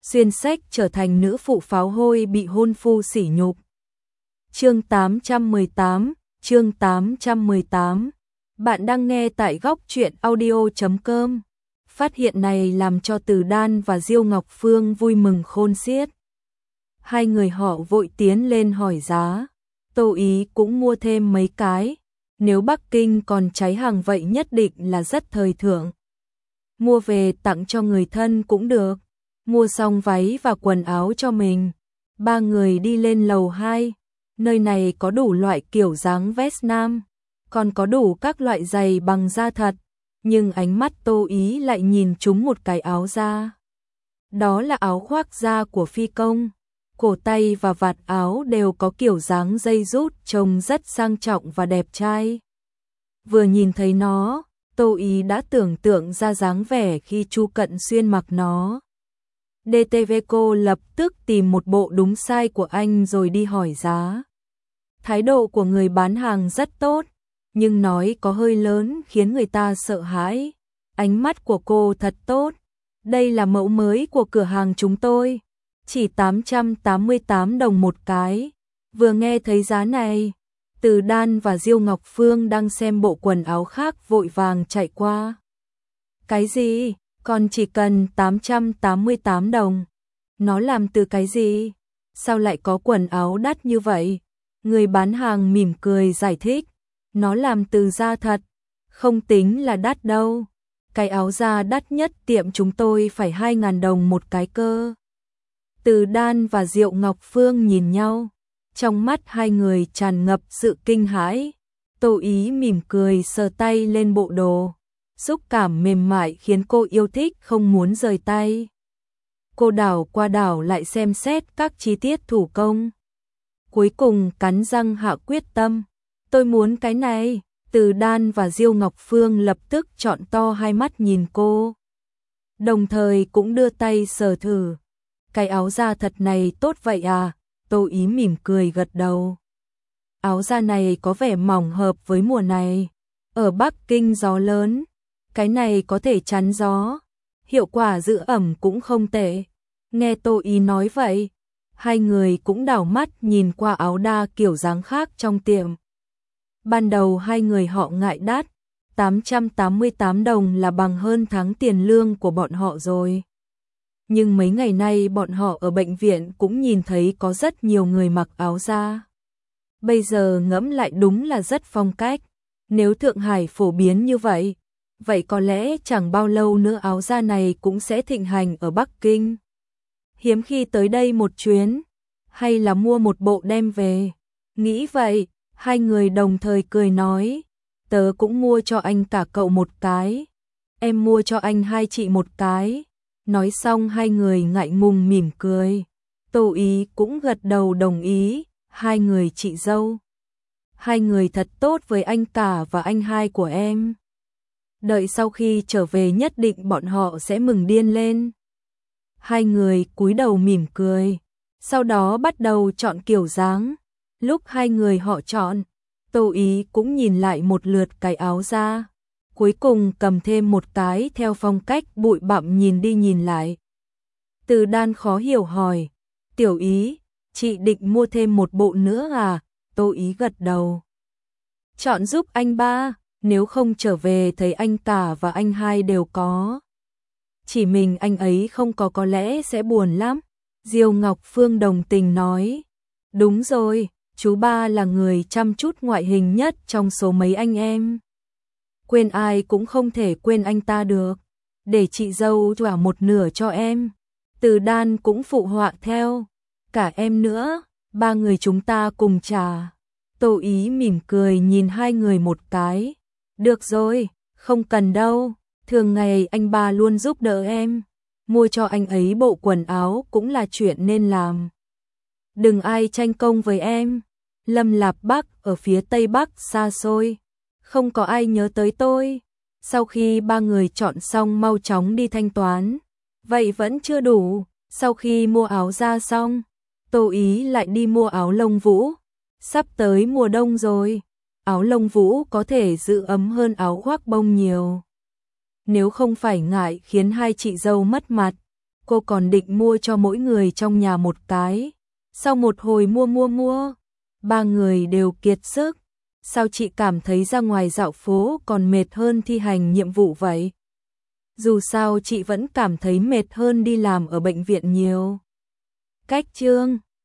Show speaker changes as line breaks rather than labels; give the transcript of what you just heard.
xuyên sách trở thành nữ phụ pháo hôi bị hôn phu sỉ nhục. Chương 818, chương 818. Bạn đang nghe tại góc truyện audio.com. Phát hiện này làm cho Từ Đan và Diêu Ngọc Phương vui mừng khôn xiết. Hai người họ vội tiến lên hỏi giá. Tô Ý cũng mua thêm mấy cái. Nếu Bắc Kinh còn cháy hàng vậy nhất định là rất thời thượng. Mua về tặng cho người thân cũng được. Mua xong váy và quần áo cho mình. Ba người đi lên lầu 2. Nơi này có đủ loại kiểu dáng vest nam, còn có đủ các loại giày bằng da thật, nhưng ánh mắt Tô Ý lại nhìn trúng một cái áo da. Đó là áo khoác da của phi công, cổ tay và vạt áo đều có kiểu dáng dây rút trông rất sang trọng và đẹp trai. Vừa nhìn thấy nó, Tô Ý đã tưởng tượng ra dáng vẻ khi Chu Cận Xuyên mặc nó. DTV cô lập tức tìm một bộ đúng size của anh rồi đi hỏi giá. Thái độ của người bán hàng rất tốt, nhưng nói có hơi lớn khiến người ta sợ hãi. Ánh mắt của cô thật tốt. Đây là mẫu mới của cửa hàng chúng tôi. Chỉ 888 đồng một cái. Vừa nghe thấy giá này, Từ Đan và Diêu Ngọc Phương đang xem bộ quần áo khác vội vàng chạy qua. Cái gì? Còn chỉ cần 888 đồng. Nó làm từ cái gì? Sao lại có quần áo đắt như vậy? Người bán hàng mỉm cười giải thích. Nó làm từ da thật, không tính là đắt đâu. Cái áo da đắt nhất tiệm chúng tôi phải 2.000 đồng một cái cơ. Từ Đan và Diệu Ngọc Phương nhìn nhau. Trong mắt hai người tràn ngập sự kinh hãi. Tô Ý mỉm cười sờ tay lên bộ đồ. Xúc cảm mềm mại khiến cô yêu thích không muốn rời tay. Cô đảo qua đảo lại xem xét các chi tiết thủ công. Cuối cùng cắn răng hạ quyết tâm. Tôi muốn cái này. Từ Đan và Diêu Ngọc Phương lập tức trọn to hai mắt nhìn cô. Đồng thời cũng đưa tay sờ thử. Cái áo da thật này tốt vậy à? Tô Ý mỉm cười gật đầu. Áo da này có vẻ mỏng hợp với mùa này. Ở Bắc Kinh gió lớn. Cái này có thể chắn gió. Hiệu quả giữ ẩm cũng không tệ. Nghe Tô Ý nói vậy, hai người cũng đảo mắt nhìn qua áo đa kiểu dáng khác trong tiệm. Ban đầu hai người họ ngại đắt, 888 đồng là bằng hơn tháng tiền lương của bọn họ rồi. Nhưng mấy ngày nay bọn họ ở bệnh viện cũng nhìn thấy có rất nhiều người mặc áo da. Bây giờ ngẫm lại đúng là rất phong cách. Nếu Thượng Hải phổ biến như vậy, vậy có lẽ chẳng bao lâu nữa áo da này cũng sẽ thịnh hành ở Bắc Kinh. Hiếm khi tới đây một chuyến, hay là mua một bộ đem về. Nghĩ vậy, hai người đồng thời cười nói, tớ cũng mua cho anh cả cậu một cái. Em mua cho anh hai chị một cái. Nói xong hai người ngại ngùng mỉm cười. Tô Ý cũng gật đầu đồng ý, hai người chị dâu. Hai người thật tốt với anh cả và anh hai của em. Đợi sau khi trở về nhất định bọn họ sẽ mừng điên lên. Hai người cúi đầu mỉm cười, sau đó bắt đầu chọn kiểu dáng. Lúc hai người họ chọn, Tô Ý cũng nhìn lại một lượt cái áo da. Cuối cùng cầm thêm một cái theo phong cách bụi bặm nhìn đi nhìn lại. Từ Đan khó hiểu hỏi, Tiểu Ý, chị định mua thêm một bộ nữa à? Tô Ý gật đầu. Chọn giúp anh ba, nếu không trở về thấy anh cả và anh hai đều có. Chỉ mình anh ấy không có lẽ sẽ buồn lắm. Diêu Ngọc Phương đồng tình nói. Đúng rồi, chú ba là người chăm chút ngoại hình nhất trong số mấy anh em. Quên ai cũng không thể quên anh ta được. Để chị dâu trả một nửa cho em. Từ Đan cũng phụ họa theo. Cả em nữa, ba người chúng ta cùng trả. Tô Ý mỉm cười nhìn hai người một cái. Được rồi, không cần đâu. Thường ngày anh ba luôn giúp đỡ em. Mua cho anh ấy bộ quần áo cũng là chuyện nên làm. Đừng ai tranh công với em. Lâm Lạp Bắc ở phía Tây Bắc xa xôi. Không có ai nhớ tới tôi. Sau khi ba người chọn xong mau chóng đi thanh toán. Vậy vẫn chưa đủ. Sau khi mua áo da xong, Tô Ý lại đi mua áo lông vũ. Sắp tới mùa đông rồi. Áo lông vũ có thể giữ ấm hơn áo khoác bông nhiều. Nếu không phải ngại khiến hai chị dâu mất mặt, cô còn định mua cho mỗi người trong nhà một cái. Sau một hồi mua, ba người đều kiệt sức. Sao chị cảm thấy ra ngoài dạo phố còn mệt hơn thi hành nhiệm vụ vậy? Dù sao chị vẫn cảm thấy mệt hơn đi làm ở bệnh viện nhiều. Cách Trương